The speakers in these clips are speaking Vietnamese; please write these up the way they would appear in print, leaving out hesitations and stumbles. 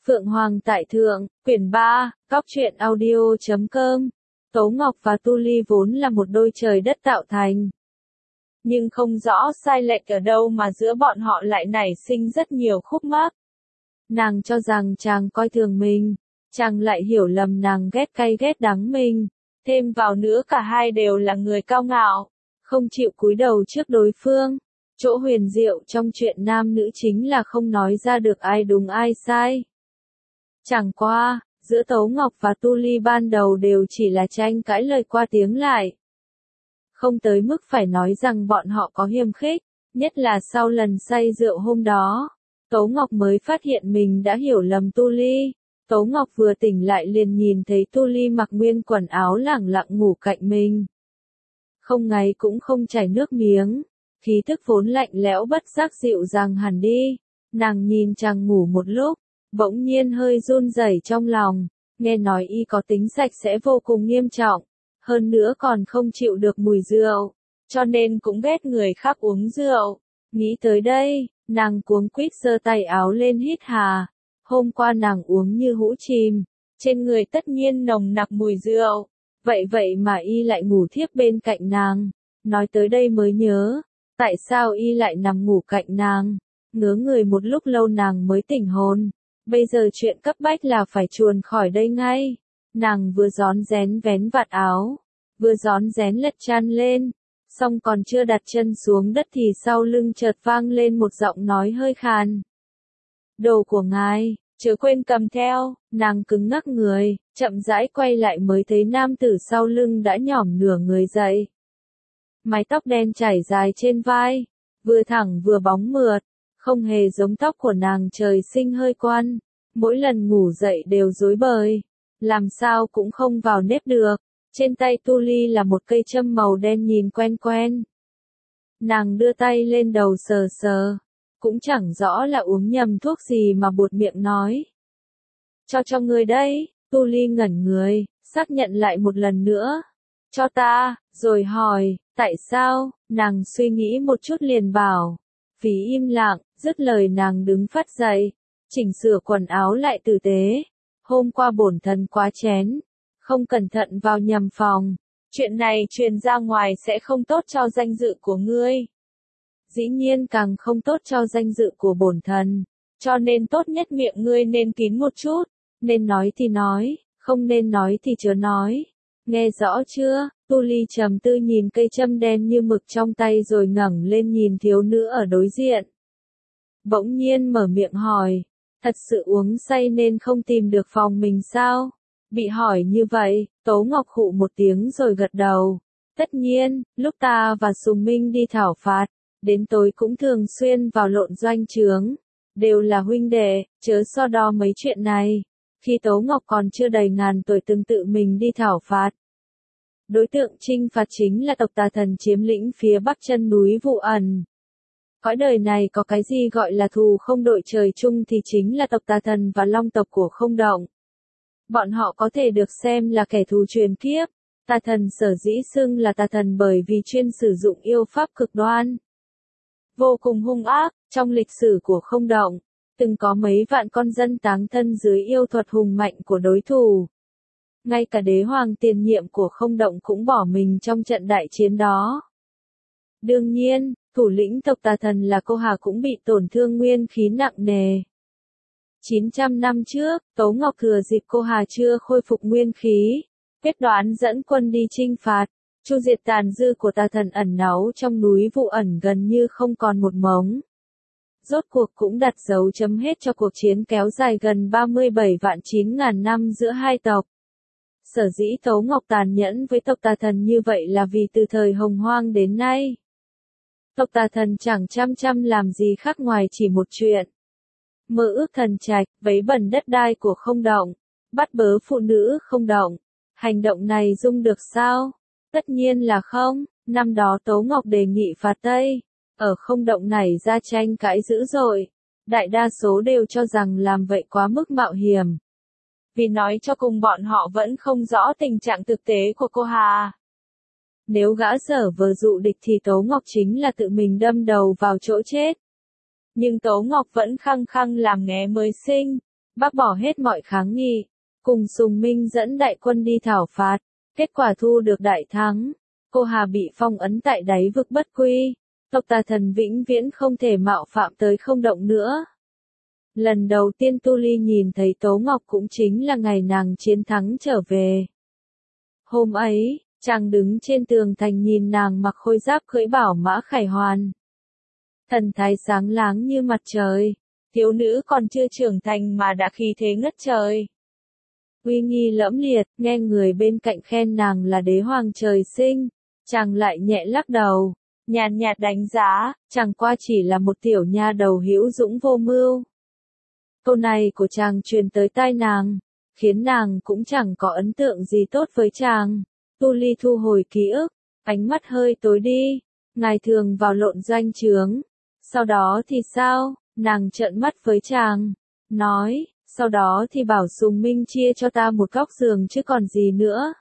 Phượng Hoàng tại Thượng, quyển 3, góc truyện audio.com. Tố Ngọc và Tu Ly vốn là một đôi trời đất tạo thành. Nhưng không rõ sai lệch ở đâu mà giữa bọn họ lại nảy sinh rất nhiều khúc mắc. Nàng cho rằng chàng coi thường mình, chàng lại hiểu lầm nàng ghét cay ghét đắng mình. Thêm vào nữa cả hai đều là người cao ngạo, không chịu cúi đầu trước đối phương. Chỗ huyền diệu trong chuyện nam nữ chính là không nói ra được ai đúng ai sai. Chẳng qua, giữa Tố Ngọc và Tu Ly ban đầu đều chỉ là tranh cãi lời qua tiếng lại. Không tới mức phải nói rằng bọn họ có hiềm khích, nhất là sau lần say rượu hôm đó. Tố Ngọc mới phát hiện mình đã hiểu lầm Tu Ly. Tố Ngọc vừa tỉnh lại liền nhìn thấy Tu Ly mặc nguyên quần áo lẳng lặng ngủ cạnh mình. Không ngáy cũng không chảy nước miếng, khí thức vốn lạnh lẽo bất giác dịu dàng hẳn đi. Nàng nhìn chàng ngủ một lúc, bỗng nhiên hơi run rẩy trong lòng, nghe nói y có tính sạch sẽ vô cùng nghiêm trọng, hơn nữa còn không chịu được mùi rượu, cho nên cũng ghét người khác uống rượu. Nghĩ tới đây, nàng cuống quýt giơ tay áo lên hít hà. Hôm qua nàng uống như hũ chìm, trên người tất nhiên nồng nặc mùi rượu, vậy mà y lại ngủ thiếp bên cạnh nàng. Nói tới đây mới nhớ, tại sao y lại nằm ngủ cạnh nàng. Ngớ người một lúc lâu nàng mới tỉnh hồn. Bây giờ chuyện cấp bách là phải chuồn khỏi đây ngay. Nàng vừa rón rén vén vạt áo, vừa rón rén lật chăn lên, xong còn chưa đặt chân xuống đất thì sau lưng chợt vang lên một giọng nói hơi khàn. Đồ của ngài, chớ quên cầm theo. Nàng cứng ngắc người, chậm rãi quay lại mới thấy nam tử sau lưng đã nhỏm nửa người dậy. Mái tóc đen chảy dài trên vai, vừa thẳng vừa bóng mượt, không hề giống tóc của nàng trời sinh hơi quăn. Mỗi lần ngủ dậy đều rối bời, làm sao cũng không vào nếp được. Trên tay Tu Ly là một cây châm màu đen nhìn quen quen. Nàng đưa tay lên đầu sờ sờ, cũng chẳng rõ là uống nhầm thuốc gì mà buột miệng nói. Cho ngươi đấy. Tu Ly ngẩn người, xác nhận lại một lần nữa. Cho ta, rồi hỏi, tại sao? Nàng suy nghĩ một chút liền bảo. Phí im lặng, dứt lời nàng đứng phát dậy, chỉnh sửa quần áo lại tử tế. Hôm qua bổn thần quá chén, không cẩn thận vào nhầm phòng. Chuyện này truyền ra ngoài sẽ không tốt cho danh dự của ngươi. Dĩ nhiên càng không tốt cho danh dự của bổn thần, cho nên tốt nhất miệng ngươi nên kín một chút, nên nói thì nói, không nên nói thì chớ nói. Nghe rõ chưa? Tu Ly trầm tư nhìn cây châm đen như mực trong tay rồi ngẩng lên nhìn thiếu nữ ở đối diện. Bỗng nhiên mở miệng hỏi, thật sự uống say nên không tìm được phòng mình sao? Bị hỏi như vậy, Tố Ngọc khụ một tiếng rồi gật đầu. Tất nhiên, lúc ta và Sùng Minh đi thảo phạt, đến tối cũng thường xuyên vào lộn doanh trướng, đều là huynh đệ, chớ so đo mấy chuyện này. Khi Tố Ngọc còn chưa đầy ngàn tuổi từng tự mình đi thảo phạt. Đối tượng trinh phạt chính là tộc Tà Thần chiếm lĩnh phía bắc chân núi Vụ Ẩn. Cõi đời này có cái gì gọi là thù không đội trời chung thì chính là tộc Tà Thần và Long tộc của Không Động. Bọn họ có thể được xem là kẻ thù truyền kiếp. Tà Thần sở dĩ xưng là Tà Thần bởi vì chuyên sử dụng yêu pháp cực đoan, vô cùng hung ác. Trong lịch sử của Không Động, từng có mấy vạn con dân táng thân dưới yêu thuật hùng mạnh của đối thủ. Ngay cả đế hoàng tiền nhiệm của Không Động cũng bỏ mình trong trận đại chiến đó. Đương nhiên, thủ lĩnh tộc Tà Thần là Cô Hà cũng bị tổn thương nguyên khí nặng nề. 900 năm trước, Tố Ngọc thừa dịp Cô Hà chưa khôi phục nguyên khí, quyết đoán dẫn quân đi chinh phạt, chu diệt tàn dư của Tà Thần ẩn náu trong núi Vụ Ẩn gần như không còn một mống. Rốt cuộc cũng đặt dấu chấm hết cho cuộc chiến kéo dài gần 37 vạn 9.000 năm giữa hai tộc. Sở dĩ Tố Ngọc tàn nhẫn với tộc Tà Thần như vậy là vì từ thời Hồng Hoang đến nay, tộc Tà Thần chẳng chăm làm gì khác ngoài chỉ một chuyện. Mơ ước thần trạch, vấy bẩn đất đai của Không Động, bắt bớ phụ nữ Không Động. Hành động này dung được sao? Tất nhiên là không. Năm đó Tố Ngọc đề nghị phạt Tây, ở Không Động này ra tranh cãi dữ dội. Đại đa số đều cho rằng làm vậy quá mức mạo hiểm. Vì nói cho cùng bọn họ vẫn không rõ tình trạng thực tế của Cô Hà. Nếu gã dở vờ dụ địch thì Tố Ngọc chính là tự mình đâm đầu vào chỗ chết. Nhưng Tố Ngọc vẫn khăng khăng làm nghé mới sinh. bác bỏ hết mọi kháng nghị, cùng Sùng Minh dẫn đại quân đi thảo phạt, kết quả thu được đại thắng. Cô Hà bị phong ấn tại đáy vực bất quy, tộc Tà Thần vĩnh viễn không thể mạo phạm tới không động nữa. Lần đầu tiên Tu Ly nhìn thấy Tố Ngọc cũng chính là ngày nàng chiến thắng trở về. Hôm ấy, chàng đứng trên tường thành nhìn nàng mặc khôi giáp cưỡi bảo mã khải hoàn. Thần thái sáng láng như mặt trời, thiếu nữ còn chưa trưởng thành mà đã khí thế ngất trời. Uy nghi lẫm liệt, nghe người bên cạnh khen nàng là đế hoàng trời sinh, chàng lại nhẹ lắc đầu, nhàn nhạt đánh giá, chẳng qua chỉ là một tiểu nha đầu hữu dũng vô mưu. Câu này của chàng truyền tới tai nàng, khiến nàng cũng chẳng có ấn tượng gì tốt với chàng. Tu Ly thu hồi ký ức, ánh mắt hơi tối đi, ngài thường vào lộn doanh trướng. Sau đó thì sao? Nàng trợn mắt với chàng, nói, sau đó thì bảo Sùng Minh chia cho ta một góc giường chứ còn gì nữa.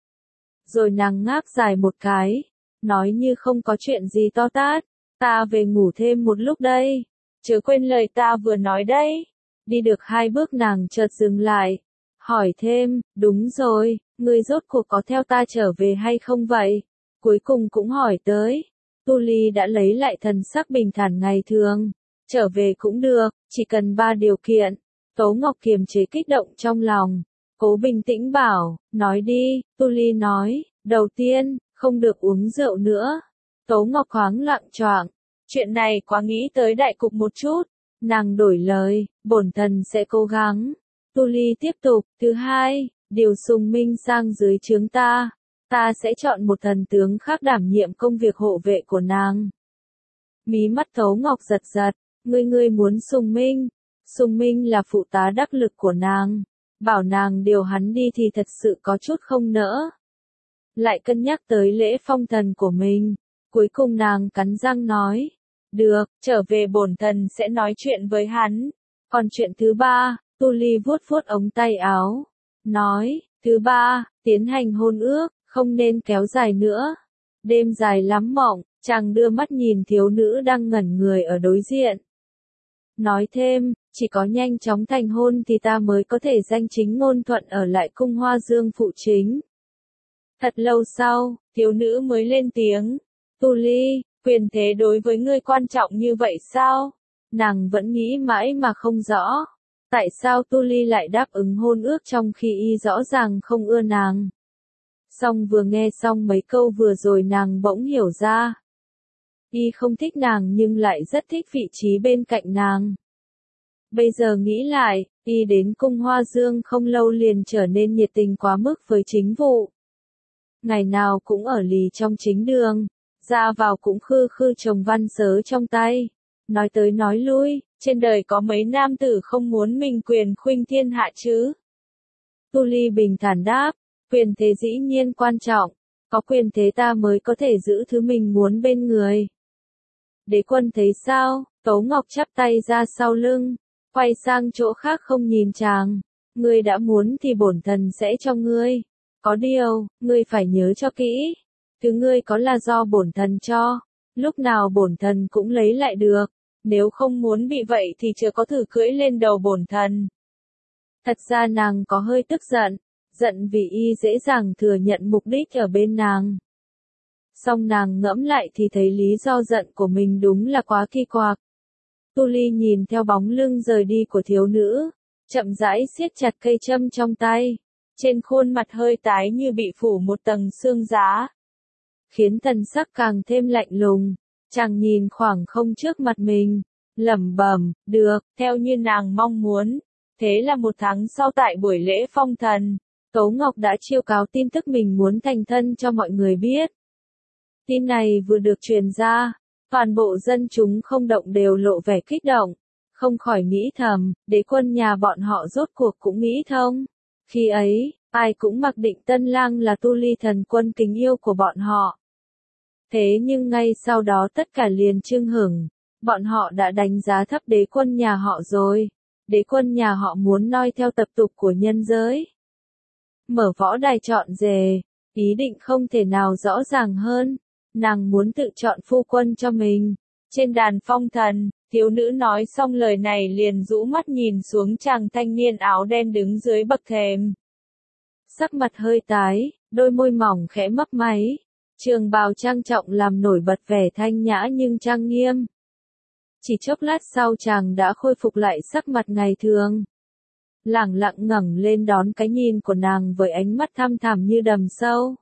Rồi nàng ngáp dài một cái, nói như không có chuyện gì to tát, ta về ngủ thêm một lúc đây, chớ quên lời ta vừa nói đấy. Đi được 2 bước nàng chợt dừng lại, hỏi thêm, đúng rồi, ngươi rốt cuộc có theo ta trở về hay không vậy? Cuối cùng cũng hỏi tới. Tu Ly đã lấy lại thần sắc bình thản ngày thường, trở về cũng được, chỉ cần 3 điều kiện. Tố Ngọc kiềm chế kích động trong lòng, cố bình tĩnh bảo, nói đi. Tu Ly nói, đầu tiên, không được uống rượu nữa. Tố Ngọc thoáng lặng choạng, chuyện này quá nghĩ tới đại cục một chút. Nàng đổi lời, bổn thần sẽ cố gắng. Tu Ly tiếp tục, thứ hai, điều Sùng Minh sang dưới trướng ta. Ta sẽ chọn một thần tướng khác đảm nhiệm công việc hộ vệ của nàng. Mí mắt Tố Ngọc giật giật, ngươi muốn Sùng Minh. Sùng Minh là phụ tá đắc lực của nàng. Bảo nàng điều hắn đi thì thật sự có chút không nỡ. Lại cân nhắc tới lễ phong thần của mình. Cuối cùng nàng cắn răng nói. Được, trở về bổn thần sẽ nói chuyện với hắn. Còn chuyện thứ ba, Tu Ly vuốt vuốt ống tay áo. Nói, thứ ba, tiến hành hôn ước, không nên kéo dài nữa. Đêm dài lắm mộng, chàng đưa mắt nhìn thiếu nữ đang ngẩn người ở đối diện. Nói thêm, chỉ có nhanh chóng thành hôn thì ta mới có thể danh chính ngôn thuận ở lại cung Hoa Dương phụ chính. Thật lâu sau, thiếu nữ mới lên tiếng. Tu Ly, quyền thế đối với ngươi quan trọng như vậy sao? Nàng vẫn nghĩ mãi mà không rõ. Tại sao Tu Ly lại đáp ứng hôn ước trong khi y rõ ràng không ưa nàng? Song vừa nghe xong mấy câu vừa rồi nàng bỗng hiểu ra. Y không thích nàng nhưng lại rất thích vị trí bên cạnh nàng. Bây giờ nghĩ lại, y đến cung Hoa Dương không lâu liền trở nên nhiệt tình quá mức với chính vụ. Ngày nào cũng ở lì trong chính đường, ra vào cũng khư khư chồng văn sớ trong tay. Nói tới nói lui, trên đời có mấy nam tử không muốn mình quyền khuynh thiên hạ chứ? Tu Ly bình thản đáp, quyền thế dĩ nhiên quan trọng, có quyền thế ta mới có thể giữ thứ mình muốn bên người. Đế quân thấy sao? Tố Ngọc chắp tay ra sau lưng, quay sang chỗ khác không nhìn chàng. Ngươi đã muốn thì bổn thần sẽ cho ngươi. Có điều, ngươi phải nhớ cho kỹ. Thứ ngươi có là do bổn thần cho. Lúc nào bổn thần cũng lấy lại được. Nếu không muốn bị vậy thì chưa có thử cưỡi lên đầu bổn thần. Thật ra nàng có hơi tức giận. Giận vì y dễ dàng thừa nhận mục đích ở bên nàng. Song nàng ngẫm lại thì thấy lý do giận của mình đúng là quá kỳ quặc. Tu Ly nhìn theo bóng lưng rời đi của thiếu nữ, chậm rãi siết chặt cây châm trong tay, trên khuôn mặt hơi tái như bị phủ một tầng sương giá, khiến thần sắc càng thêm lạnh lùng. Chàng nhìn khoảng không trước mặt mình, lẩm bẩm, được, theo như nàng mong muốn. Thế là 1 tháng sau tại buổi lễ phong thần, Tố Ngọc đã chiêu cáo tin tức mình muốn thành thân cho mọi người biết. Tin này vừa được truyền ra, toàn bộ dân chúng không động đều lộ vẻ kích động, không khỏi nghĩ thầm, đế quân nhà bọn họ rốt cuộc cũng nghĩ thông. Khi ấy, ai cũng mặc định Tân Lang là Tu Ly thần quân kính yêu của bọn họ. Thế nhưng ngay sau đó tất cả liền chưng hửng, bọn họ đã đánh giá thấp đế quân nhà họ rồi. Đế quân nhà họ muốn noi theo tập tục của nhân giới. Mở võ đài chọn rể, ý định không thể nào rõ ràng hơn. Nàng muốn tự chọn phu quân cho mình. Trên đàn phong thần, Thiếu nữ nói xong lời này liền rũ mắt nhìn xuống chàng thanh niên áo đen đứng dưới bậc thềm. Sắc mặt hơi tái, đôi môi mỏng khẽ mấp máy. Trường bào trang trọng làm nổi bật vẻ thanh nhã nhưng trang nghiêm. Chỉ chốc lát sau chàng đã khôi phục lại sắc mặt ngày thường. Lẳng lặng ngẩng lên đón cái nhìn của nàng với ánh mắt thăm thẳm như đầm sâu.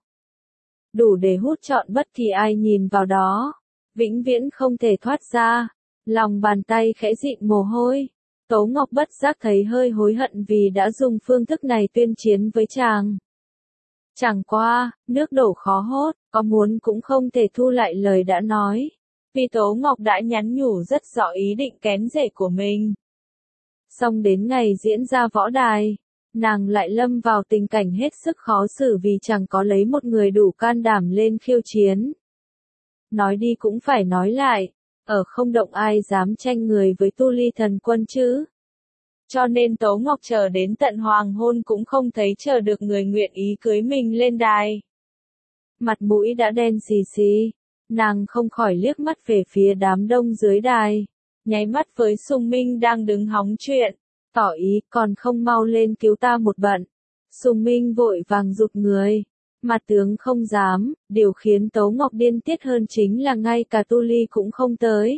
Đủ để hút trọn bất kỳ ai nhìn vào đó. Vĩnh viễn không thể thoát ra. Lòng bàn tay khẽ dịn mồ hôi. Tố Ngọc bất giác thấy hơi hối hận vì đã dùng phương thức này tuyên chiến với chàng. Chẳng qua, nước đổ khó hốt, có muốn cũng không thể thu lại lời đã nói. Vì Tố Ngọc đã nhắn nhủ rất rõ ý định kén rể của mình. Xong đến ngày diễn ra võ đài, nàng lại lâm vào tình cảnh hết sức khó xử vì chẳng có lấy một người đủ can đảm lên khiêu chiến. Nói đi cũng phải nói lại, ở không động ai dám tranh người với Tu Ly thần quân chứ. Cho nên Tố Ngọc chờ đến tận hoàng hôn cũng không thấy chờ được người nguyện ý cưới mình lên đài. Mặt mũi đã đen xì xì, nàng không khỏi liếc mắt về phía đám đông dưới đài, nháy mắt với Sùng Minh đang đứng hóng chuyện, tỏ ý còn không mau lên cứu ta một bận. Sùng Minh vội vàng giục người, mặt tướng không dám, điều khiến Tố Ngọc điên tiết hơn chính là ngay cả Tu Ly cũng không tới.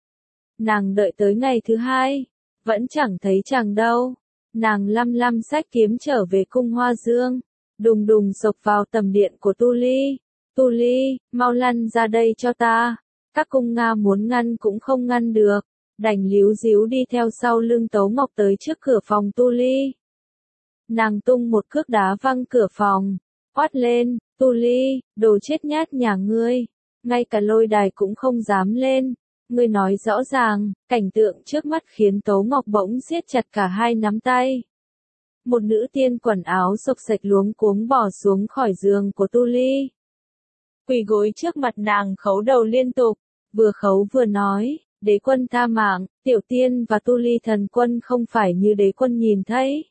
Nàng đợi tới ngày thứ hai, vẫn chẳng thấy chàng đâu. Nàng lăm lăm xách kiếm trở về cung Hoa Dương, đùng đùng xộc vào tầm điện của Tu Ly. Tu Ly, mau lăn ra đây cho ta. Các cung Nga muốn ngăn cũng không ngăn được, đành líu díu đi theo sau lưng Tố Ngọc tới trước cửa phòng Tu Ly. Nàng tung một cước đá văng cửa phòng, quát lên, Tu Ly, đồ chết nhát nhà ngươi, ngay cả lôi đài cũng không dám lên. Ngươi nói rõ ràng, cảnh tượng trước mắt khiến Tố Ngọc bỗng siết chặt cả hai nắm tay. Một nữ tiên quần áo xộc xệch luống cuống bỏ xuống khỏi giường của Tu Ly. Quỳ gối trước mặt nàng khấu đầu liên tục, vừa khấu vừa nói, đế quân tha mạng, tiểu tiên và Tu Ly thần quân không phải như đế quân nhìn thấy.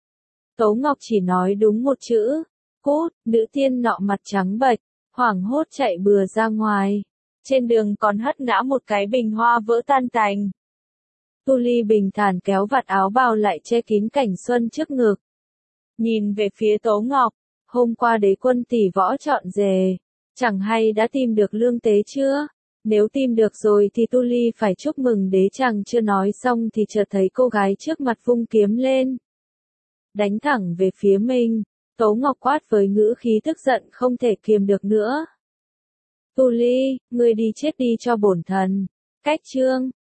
Tố Ngọc chỉ nói đúng một chữ, cút, nữ tiên nọ mặt trắng bệch, hoảng hốt chạy bừa ra ngoài. Trên đường còn hất ngã một cái bình hoa vỡ tan tành. Tu Ly bình thản kéo vạt áo bào lại che kín cảnh xuân trước ngực. Nhìn về phía Tố Ngọc, hôm qua đế quân tỷ võ trọn rề, chẳng hay đã tìm được lương tế chưa? Nếu tìm được rồi thì Tu Ly phải chúc mừng đế. Chàng chưa nói xong thì chợt thấy cô gái trước mặt vung kiếm lên, đánh thẳng về phía mình. Tố Ngọc quát với ngữ khí tức giận không thể kiềm được nữa. Tu Ly, ngươi đi chết đi cho bổn thần. Cách chương